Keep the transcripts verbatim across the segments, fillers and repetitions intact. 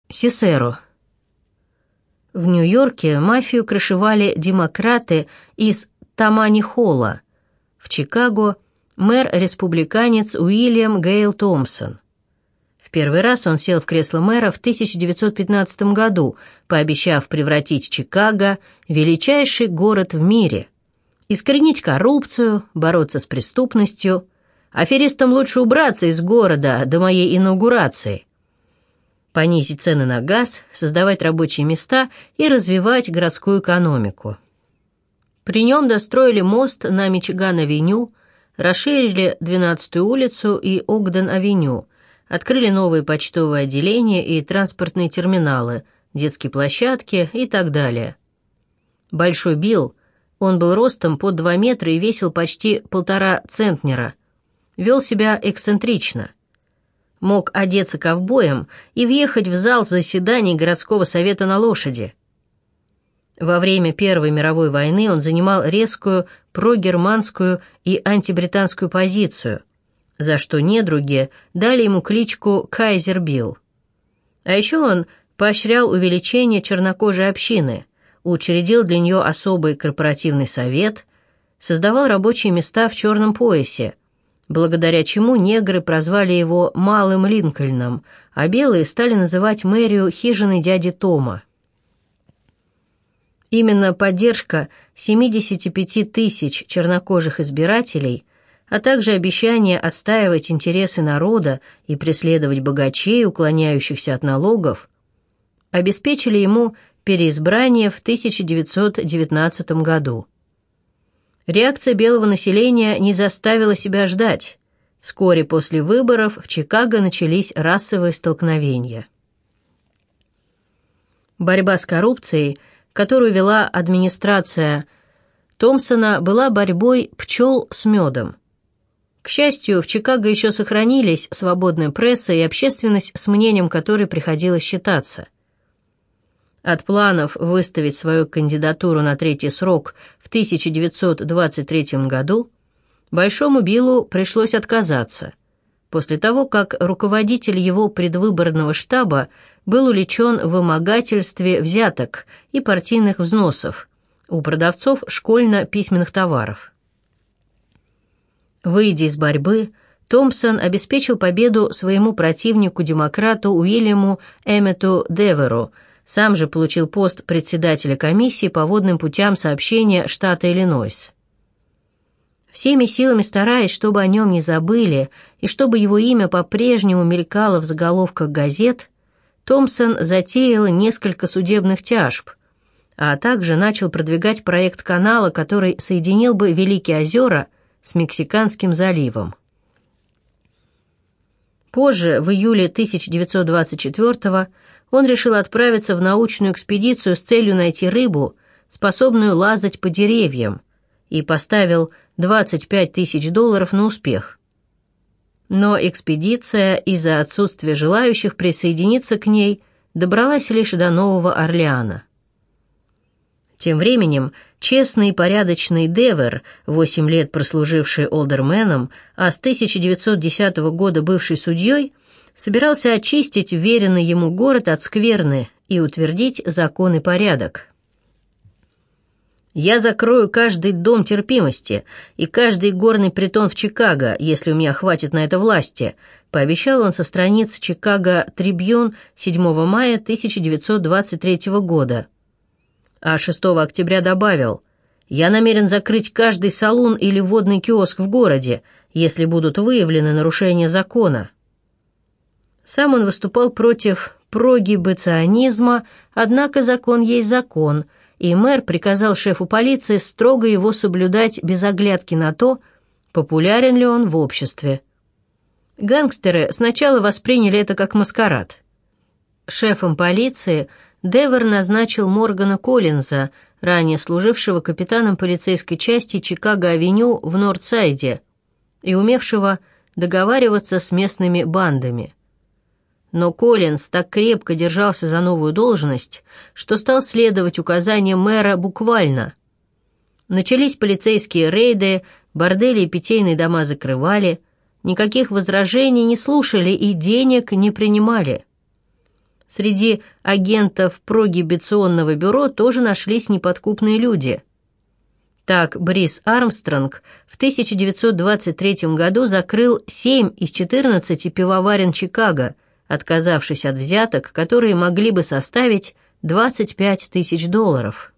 Сисеро. В Нью-Йорке мафию крышевали демократы из Тамани-Холла. В Чикаго мэр-республиканец Уильям Гейл Томпсон. В первый раз он сел в кресло мэра в тысяча девятьсот пятнадцатом году, пообещав превратить Чикаго в величайший город в мире, искоренить коррупцию, бороться с преступностью. Аферистам лучше убраться из города до моей инаугурации. Понизить цены на газ, создавать рабочие места и развивать городскую экономику. При нем достроили мост на Мичиган-авеню, расширили двенадцатую улицу и Огден-авеню, открыли новые почтовые отделения и транспортные терминалы, детские площадки и так далее. Большой Билл, он был ростом под два метра и весил почти полтора центнера, вел себя эксцентрично. Мог одеться ковбоем и въехать в зал заседаний городского совета на лошади. Во время Первой мировой войны он занимал резкую прогерманскую и антибританскую позицию, за что недруги дали ему кличку «Кайзер Билл». А еще он поощрял увеличение чернокожей общины, учредил для нее особый корпоративный совет, создавал рабочие места в черном поясе, благодаря чему негры прозвали его «Малым Линкольном», а белые стали называть мэрию хижиной дяди Тома. Именно поддержка семидесяти пяти тысяч чернокожих избирателей, а также обещание отстаивать интересы народа и преследовать богачей, уклоняющихся от налогов, обеспечили ему переизбрание в тысяча девятьсот девятнадцатом году. Реакция белого населения не заставила себя ждать. Вскоре после выборов в Чикаго начались расовые столкновения. Борьба с коррупцией, которую вела администрация Томпсона, была борьбой пчел с медом. К счастью, в Чикаго еще сохранились свободная пресса и общественность, с мнением которой приходилось считаться. От планов выставить свою кандидатуру на третий срок в тысяча девятьсот двадцать третьем году Большому Биллу пришлось отказаться, после того, как руководитель его предвыборного штаба был уличен в вымогательстве взяток и партийных взносов у продавцов школьно-письменных товаров. Выйдя из борьбы, Томпсон обеспечил победу своему противнику-демократу Уильяму Эммету Деверу, сам же получил пост председателя комиссии по водным путям сообщения штата Иллинойс. Всеми силами стараясь, чтобы о нем не забыли и чтобы его имя по-прежнему мелькало в заголовках газет, Томпсон затеял несколько судебных тяжб, а также начал продвигать проект канала, который соединил бы Великие озера с Мексиканским заливом. Позже, в июле тысяча девятьсот двадцать четвёртого, он решил отправиться в научную экспедицию с целью найти рыбу, способную лазать по деревьям, и поставил двадцать пять тысяч долларов на успех. Но экспедиция из-за отсутствия желающих присоединиться к ней добралась лишь до Нового Орлеана. Тем временем честный и порядочный Девер, восемь лет прослуживший олдерменом, а с тысяча девятьсот десятого года бывший судьей, собирался очистить веренный ему город от скверны и утвердить закон и порядок. «Я закрою каждый дом терпимости и каждый горный притон в Чикаго, если у меня хватит на это власти», пообещал он со страниц «Чикаго Трибьюн» седьмого мая тысяча девятьсот двадцать третьего года. А шестого октября добавил: «Я намерен закрыть каждый салун или водный киоск в городе, если будут выявлены нарушения закона». Сам он выступал против прогибиционизма, однако закон есть закон, и мэр приказал шефу полиции строго его соблюдать без оглядки на то, популярен ли он в обществе. Гангстеры сначала восприняли это как маскарад. Шефом полиции Девер назначил Моргана Коллинза, ранее служившего капитаном полицейской части Чикаго-авеню в Нордсайде и умевшего договариваться с местными бандами. Но Коллинз так крепко держался за новую должность, что стал следовать указаниям мэра буквально. Начались полицейские рейды, бордели и питейные дома закрывали, никаких возражений не слушали и денег не принимали. Среди агентов прогибиционного бюро тоже нашлись неподкупные люди. Так, Брис Армстронг в тысяча девятьсот двадцать третьем году закрыл семь из четырнадцати пивоварен Чикаго, отказавшись от взяток, которые могли бы составить двадцать пять тысяч долларов.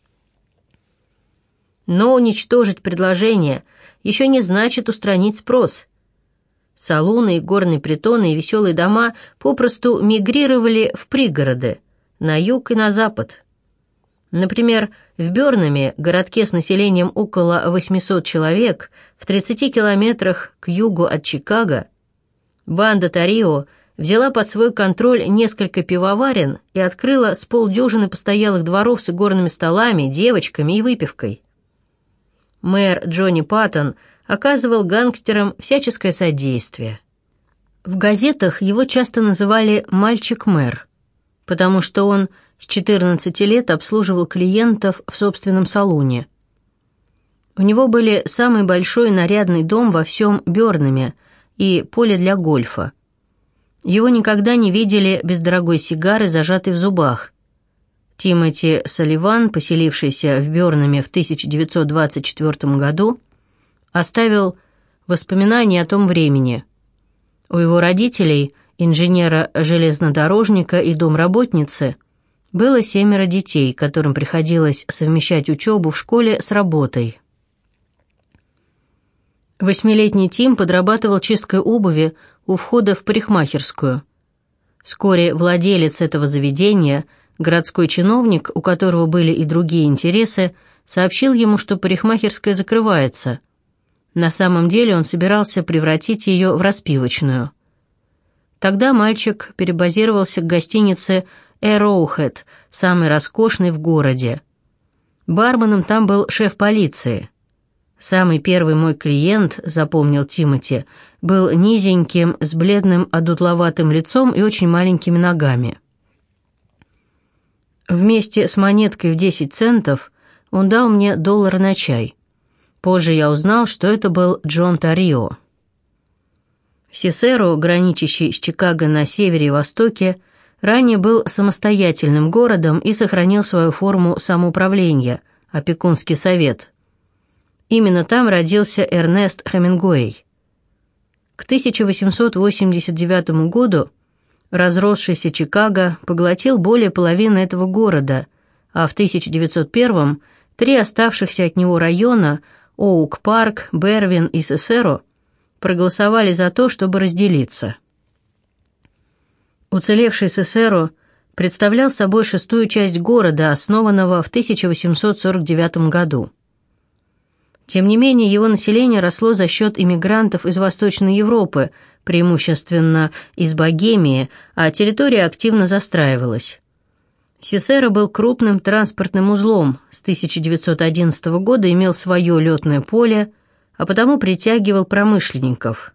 Но уничтожить предложение еще не значит устранить спрос. Салуны, горные притоны и веселые дома попросту мигрировали в пригороды, на юг и на запад. Например, в Бёрнаме, городке с населением около восьмисот человек, в тридцати километрах к югу от Чикаго, банда Тарио взяла под свой контроль несколько пивоварен и открыла с полдюжины постоялых дворов с игорными столами, девочками и выпивкой. Мэр Джонни Паттон оказывал гангстерам всяческое содействие. В газетах его часто называли «мальчик-мэр», потому что он с четырнадцати лет обслуживал клиентов в собственном салуне. У него были самый большой нарядный дом во всем Бёрнаме и поле для гольфа. Его никогда не видели без дорогой сигары, зажатой в зубах. Тимоти Салливан, поселившийся в Бёрнаме в тысяча девятьсот двадцать четвёртом году, оставил воспоминания о том времени. У его родителей, инженера-железнодорожника и домработницы, было семеро детей, которым приходилось совмещать учебу в школе с работой. Восьмилетний Тим подрабатывал чисткой обуви у входа в парикмахерскую. Вскоре владелец этого заведения, городской чиновник, у которого были и другие интересы, сообщил ему, что парикмахерская закрывается. На самом деле он собирался превратить ее в распивочную. Тогда мальчик перебазировался к гостинице «Эроухэд», самой роскошной в городе. Барменом там был шеф полиции. «Самый первый мой клиент», — запомнил Тимоти, был низеньким, с бледным одутловатым лицом и очень маленькими ногами. Вместе с монеткой в десять центов он дал мне доллар на чай. Позже я узнал, что это был Джон Тарио. Сисеро, граничащий с Чикаго на севере и востоке, ранее был самостоятельным городом и сохранил свою форму самоуправления – опекунский совет. Именно там родился Эрнест Хемингуэй. К тысяча восемьсот восемьдесят девятому году разросшийся Чикаго поглотил более половины этого города, а в тысяча девятьсот первом три оставшихся от него района – Оук-Парк, Бервин и Сисеро – проголосовали за то, чтобы разделиться. Уцелевший Сисеро представлял собой шестую часть города, основанного в тысяча восемьсот сорок девятом году. Тем не менее, его население росло за счет иммигрантов из Восточной Европы, преимущественно из Богемии, а территория активно застраивалась. Сисеро был крупным транспортным узлом, с тысяча девятьсот одиннадцатого года имел свое летное поле, а потому притягивал промышленников.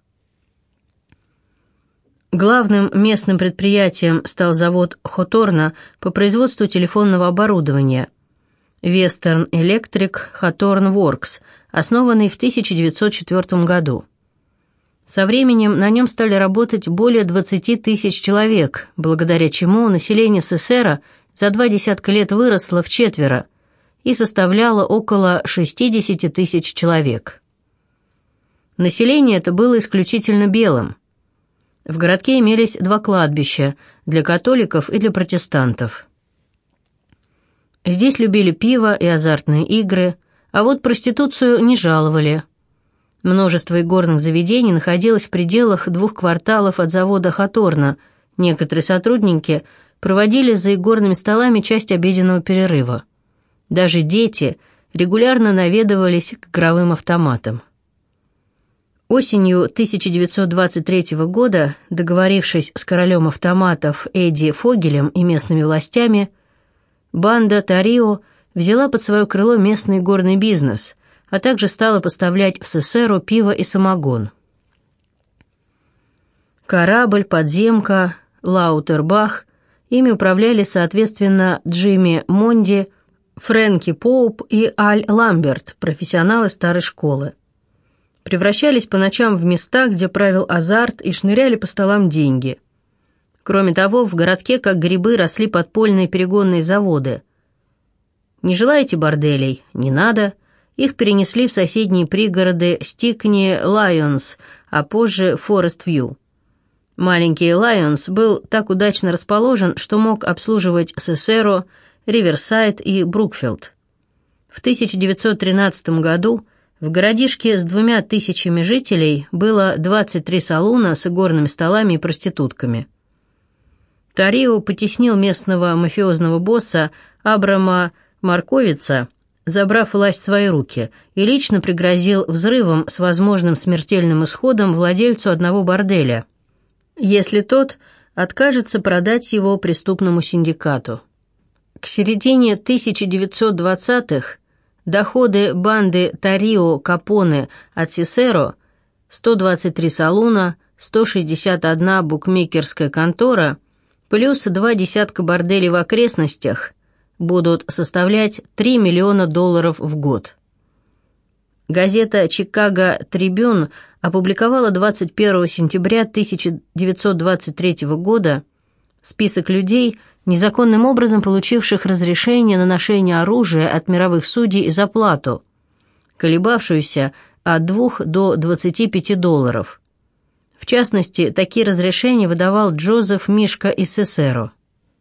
Главным местным предприятием стал завод Хоторна по производству телефонного оборудования Western Electric Hawthorne Works, основанный в тысяча девятьсот четвёртом году. Со временем на нем стали работать более двадцати тысяч человек, благодаря чему население Сисеро за два десятка лет выросло вчетверо и составляло около шестидесяти тысяч человек. Население это было исключительно белым. В городке имелись два кладбища для католиков и для протестантов. Здесь любили пиво и азартные игры, а вот проституцию не жаловали. Множество игорных заведений находилось в пределах двух кварталов от завода Хоторна. Некоторые сотрудники проводили за игорными столами часть обеденного перерыва. Даже дети регулярно наведывались к игровым автоматам. Осенью тысяча девятьсот двадцать третьего года, договорившись с королем автоматов Эдди Фогелем и местными властями, банда Тарио взяла под свое крыло местный горный бизнес, а также стала поставлять в Сисеро пиво и самогон. Корабль, подземка, Лаутербах, ими управляли, соответственно, Джимми Монди, Фрэнки Поуп и Аль Ламберт, профессионалы старой школы. Превращались по ночам в места, где правил азарт, и шныряли по столам деньги. Кроме того, в городке как грибы росли подпольные перегонные заводы. Не желаете борделей? Не надо. Их перенесли в соседние пригороды Стикни, Лайонс, а позже Форест-Вью. Маленький Лайонс был так удачно расположен, что мог обслуживать Сесеро, Риверсайд и Брукфилд. В тысяча девятьсот тринадцатом году в городишке с двумя тысячами жителей было двадцать три салуна с игорными столами и проститутками. Тарио потеснил местного мафиозного босса Абрама Марковица, забрав власть в свои руки, и лично пригрозил взрывом с возможным смертельным исходом владельцу одного борделя, если тот откажется продать его преступному синдикату. К середине тысяча девятьсот двадцатых доходы банды Тарио Капоне от Сесеро – сто двадцать три салуна, сто шестьдесят одна букмекерская контора плюс два десятка борделей в окрестностях будут составлять три миллиона долларов в год. Газета «Чикаго Трибюн» опубликовала двадцать первого сентября тысяча девятьсот двадцать третьего года список людей, незаконным образом получивших разрешение на ношение оружия от мировых судей за плату, колебавшуюся от двух до двадцати пяти долларов. В частности, такие разрешения выдавал Джозеф Мишка из Сесеро.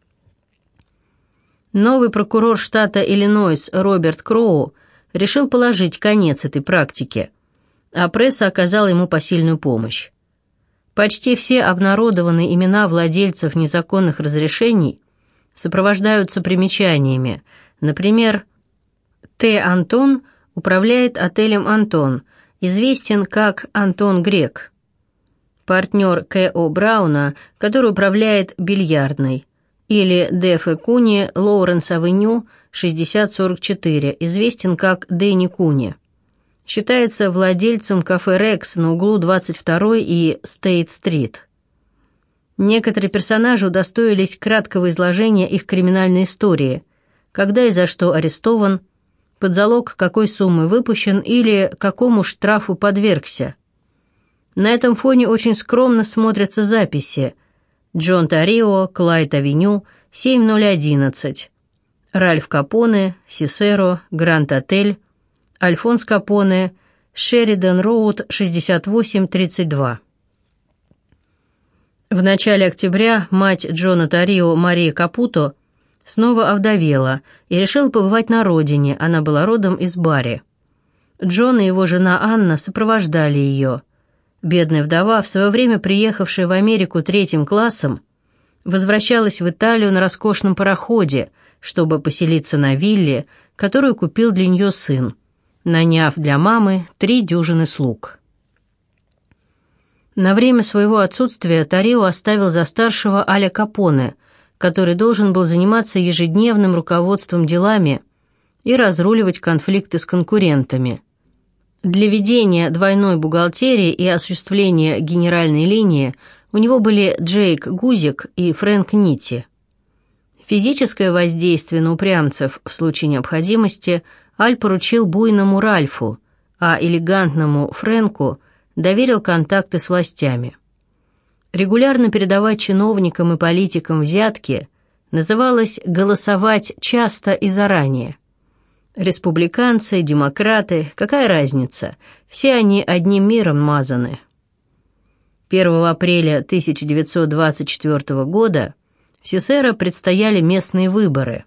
Новый прокурор штата Иллинойс Роберт Кроу решил положить конец этой практике, а пресса оказала ему посильную помощь. Почти все обнародованные имена владельцев незаконных разрешений сопровождаются примечаниями. Например, Т. Антон управляет отелем «Антон», известен как Антон Грек. Партнер К. О. Брауна, который управляет бильярдной. Или Д. Ф. Куни, Лоуренс-авеню, шестьдесят сорок четыре, известен как Дэнни Куни. Считается владельцем кафе «Рекс» на углу двадцать второй и Стейт-стрит. Некоторые персонажи удостоились краткого изложения их криминальной истории, когда и за что арестован, под залог какой суммы выпущен или какому штрафу подвергся. На этом фоне очень скромно смотрятся записи: Джон Тарио, Клайд-авеню, семь ноль одиннадцать, Ральф Капоне, Сесеро, Гранд-отель, Альфонс Капоне, Шеридан-роуд, шестьдесят восемь тридцать два. В начале октября мать Джона Тарио, Мария Капуто, снова овдовела и решила побывать на родине, она была родом из Барри. Джон и его жена Анна сопровождали ее. Бедная вдова, в свое время приехавшая в Америку третьим классом, возвращалась в Италию на роскошном пароходе, чтобы поселиться на вилле, которую купил для нее сын, наняв для мамы три дюжины слуг. На время своего отсутствия Тарио оставил за старшего Аля Капоне, который должен был заниматься ежедневным руководством делами и разруливать конфликты с конкурентами. Для ведения двойной бухгалтерии и осуществления генеральной линии у него были Джейк Гузик и Фрэнк Нитти. Физическое воздействие на упрямцев в случае необходимости Аль поручил буйному Ральфу, а элегантному Фрэнку доверил контакты с властями. Регулярно передавать чиновникам и политикам взятки называлось «голосовать часто и заранее». Республиканцы, демократы, какая разница, все они одним миром мазаны. первого апреля тысяча девятьсот двадцать четвёртого года в Сесеро предстояли местные выборы,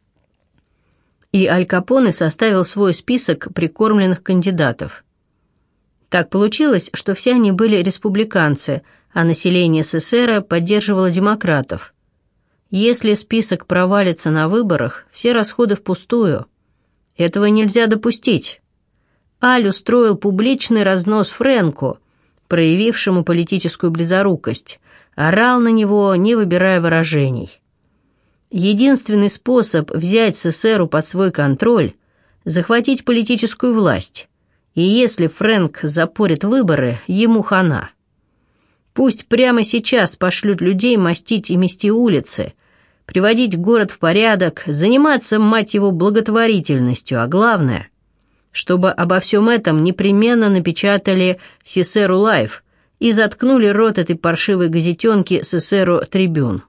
и Аль Капоне составил свой список прикормленных кандидатов. Так получилось, что все они были республиканцы, а население Сесеро поддерживало демократов. Если список провалится на выборах, все расходы впустую. Этого нельзя допустить. Аль устроил публичный разнос Фрэнку, проявившему политическую близорукость, орал на него, не выбирая выражений. Единственный способ взять Сесеру под свой контроль – захватить политическую власть, и если Фрэнк запорит выборы, ему хана. Пусть прямо сейчас пошлют людей мастить и мести улицы, приводить город в порядок, заниматься, мать его, благотворительностью, а главное, чтобы обо всем этом непременно напечатали в Сесеру Лайф и заткнули рот этой паршивой газетенки «Сесеро Трибюн».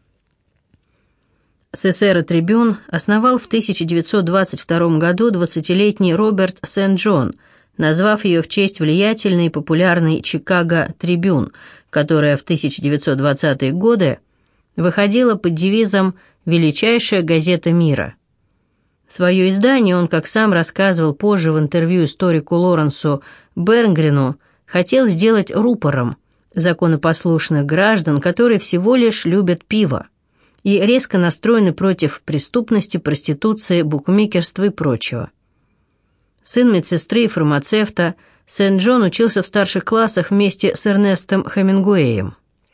«Сесеро Трибюн» основал в тысяча девятьсот двадцать втором году двадцатилетний Роберт Сент-Джон, назвав ее в честь влиятельной и популярной «Чикаго Трибюн», которая в тысяча девятьсот двадцатые годы выходила под девизом «Величайшая газета мира». Свое издание он, как сам рассказывал позже в интервью историку Лоренсу Бернгрену, хотел сделать рупором законопослушных граждан, которые всего лишь любят пиво и резко настроены против преступности, проституции, букмекерства и прочего. Сын медсестры и фармацевта, Сент-Джон учился в старших классах вместе с Эрнестом Хемингуэем.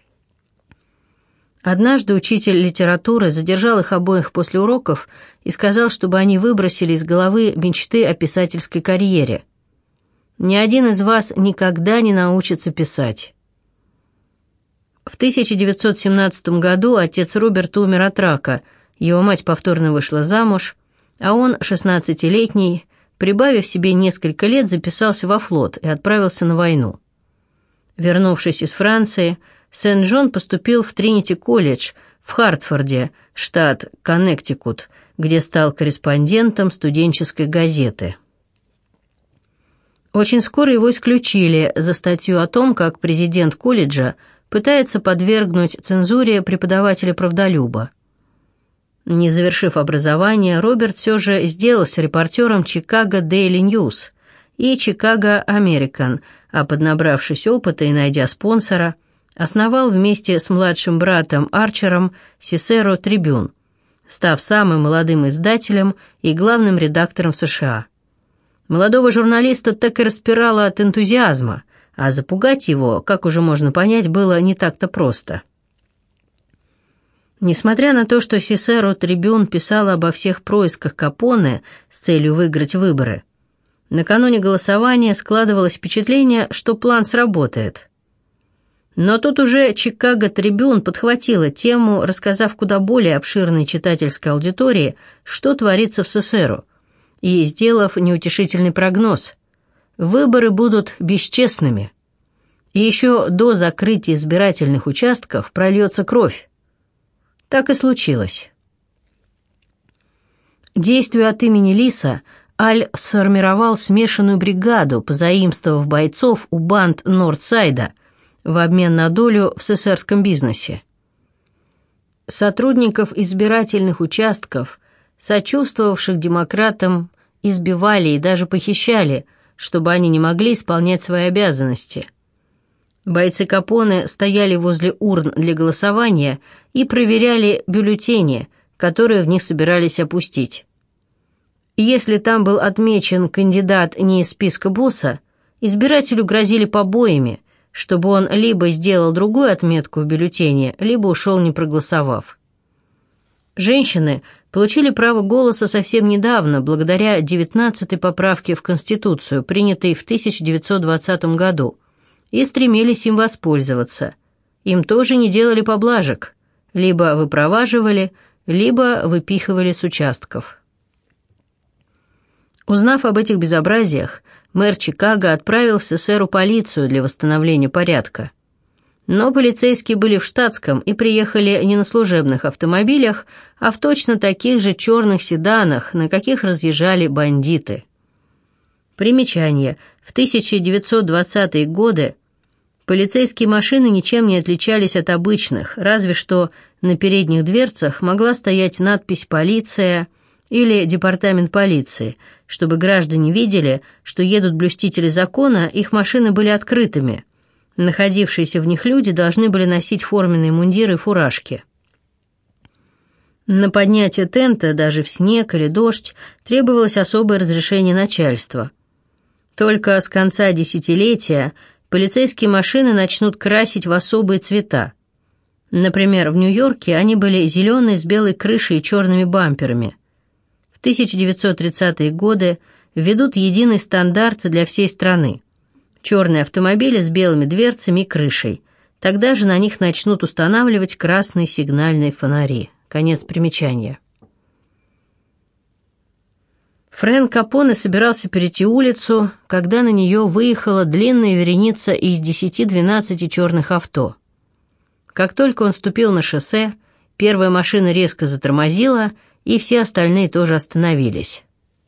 Однажды учитель литературы задержал их обоих после уроков и сказал, чтобы они выбросили из головы мечты о писательской карьере. «Ни один из вас никогда не научится писать». В тысяча девятьсот семнадцатом году отец Роберта умер от рака, его мать повторно вышла замуж, а он, шестнадцатилетний, прибавив себе несколько лет, записался во флот и отправился на войну. Вернувшись из Франции, Сент-Джон поступил в Тринити-колледж в Хартфорде, штат Коннектикут, где стал корреспондентом студенческой газеты. Очень скоро его исключили за статью о том, как президент колледжа пытается подвергнуть цензуре преподавателя-правдолюба. Не завершив образование, Роберт все же сделался репортером Chicago Daily News и Chicago American, а поднабравшись опыта и найдя спонсора, основал вместе с младшим братом Арчером Сесеро Трибюн, став самым молодым издателем и главным редактором в США. Молодого журналиста так и распирало от энтузиазма, а запугать его, как уже можно понять, было не так-то просто. Несмотря на то, что Сесеро Трибюн писал обо всех происках Капоне с целью выиграть выборы, накануне голосования складывалось впечатление, что план сработает. Но тут уже Chicago Tribune подхватила тему, рассказав куда более обширной читательской аудитории, что творится в Сесеро, и сделав неутешительный прогноз: выборы будут бесчестными, и еще до закрытия избирательных участков прольется кровь. Так и случилось. Действуя от имени Лиса, Аль сформировал смешанную бригаду, позаимствовав бойцов у банд Нордсайда в обмен на долю в сесерском бизнесе. Сотрудников избирательных участков, сочувствовавших демократам, избивали и даже похищали, чтобы они не могли исполнять свои обязанности. Бойцы Капоне стояли возле урн для голосования и проверяли бюллетени, которые в них собирались опустить. Если там был отмечен кандидат не из списка босса, избирателю грозили побоями, чтобы он либо сделал другую отметку в бюллетене, либо ушел, не проголосовав. Женщины получили право голоса совсем недавно, благодаря девятнадцатой поправке в Конституцию, принятой в тысяча девятьсот двадцатом году, и стремились им воспользоваться. Им тоже не делали поблажек, либо выпроваживали, либо выпихивали с участков. Узнав об этих безобразиях, мэр Чикаго отправил в Сесеру полицию для восстановления порядка. Но полицейские были в штатском и приехали не на служебных автомобилях, а в точно таких же черных седанах, на каких разъезжали бандиты. Примечание. В тысяча девятьсот двадцатые годы полицейские машины ничем не отличались от обычных, разве что на передних дверцах могла стоять надпись «Полиция» или «Департамент полиции», чтобы граждане видели, что едут блюстители закона, их машины были открытыми. Находившиеся в них люди должны были носить форменные мундиры и фуражки. На поднятие тента, даже в снег или дождь, требовалось особое разрешение начальства. Только с конца десятилетия полицейские машины начнут красить в особые цвета. Например, в Нью-Йорке они были зеленые с белой крышей и черными бамперами. В тысяча девятьсот тридцатые годы введут единый стандарт для всей страны. Черные автомобили с белыми дверцами и крышей. Тогда же на них начнут устанавливать красные сигнальные фонари. Конец примечания. Фрэнк Капоне собирался перейти улицу, когда на нее выехала длинная вереница из десяти-двенадцати черных авто. Как только он ступил на шоссе, первая машина резко затормозила, и все остальные тоже остановились.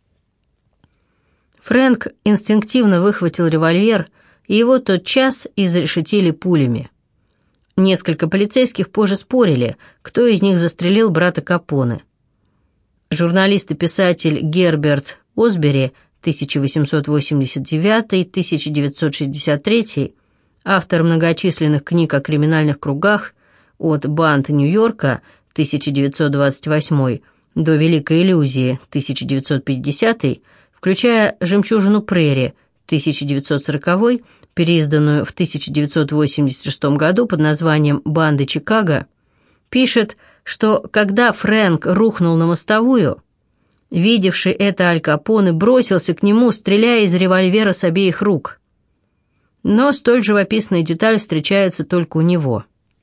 Фрэнк инстинктивно выхватил револьвер, и его тотчас изрешетили пулями. Несколько полицейских позже спорили, кто из них застрелил брата Капоне. Журналист и писатель Герберт Осбери тысяча восемьсот восемьдесят девятый — тысяча девятьсот шестьдесят третий, автор многочисленных книг о криминальных кругах «От банд Нью-Йорка» тысяча девятьсот двадцать восьмой до «Великой иллюзии» тысяча девятьсот пятидесятый, включая «Жемчужину прерии» тысяча девятьсот сороковой, переизданную в тысяча девятьсот восемьдесят шестом году под названием «Банды Чикаго», пишет, что когда Фрэнк рухнул на мостовую, видевший это Аль Капоне бросился к нему, стреляя из револьвера с обеих рук. Но столь живописная деталь встречается только у него.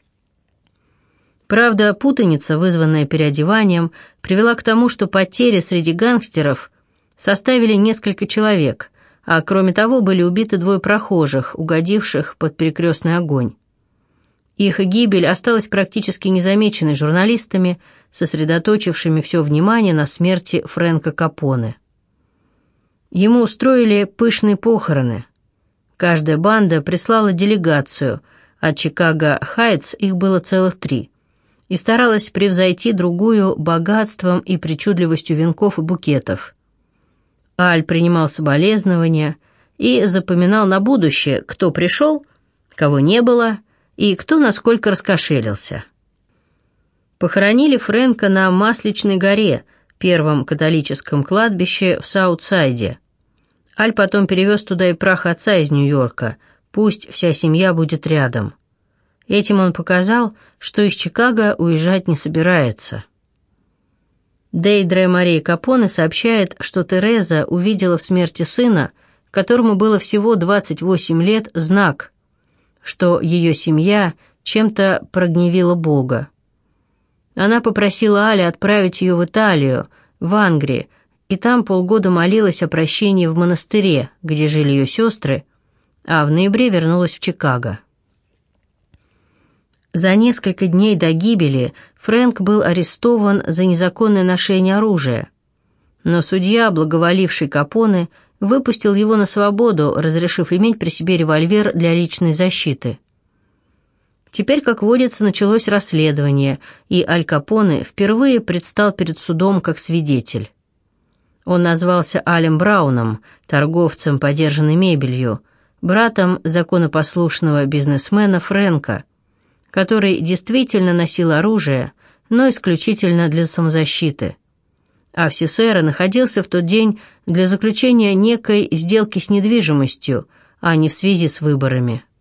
Правда, путаница, вызванная переодеванием, привела к тому, что потери среди гангстеров составили несколько человек, а кроме того были убиты двое прохожих, угодивших под перекрестный огонь. Их гибель осталась практически незамеченной журналистами, сосредоточившими все внимание на смерти Фрэнка Капоне. Ему устроили пышные похороны. Каждая банда прислала делегацию, от Чикаго Хайтс их было целых три, и старалась превзойти другую богатством и причудливостью венков и букетов. Аль принимал соболезнования и запоминал на будущее, кто пришел, кого не было, и кто насколько раскошелился. Похоронили Фрэнка на Масличной горе, первом католическом кладбище в Саутсайде. Аль потом перевез туда и прах отца из Нью-Йорка, пусть вся семья будет рядом. Этим он показал, что из Чикаго уезжать не собирается. Дейдре Мария Капоне сообщает, что Тереза увидела в смерти сына, которому было всего двадцать восемь лет, знак, что ее семья чем-то прогневила Бога. Она попросила Аля отправить ее в Италию, в Ангри, и там полгода молилась о прощении в монастыре, где жили ее сестры, а в ноябре вернулась в Чикаго. За несколько дней до гибели Фрэнк был арестован за незаконное ношение оружия, но судья, благоволивший Капоне, выпустил его на свободу, разрешив иметь при себе револьвер для личной защиты. Теперь, как водится, началось расследование, и Аль Капоне впервые предстал перед судом как свидетель. Он назвался Алем Брауном, торговцем подержанной мебелью, братом законопослушного бизнесмена Фрэнка, который действительно носил оружие, но исключительно для самозащиты. А в Сесеро находился в тот день для заключения некой сделки с недвижимостью, а не в связи с выборами.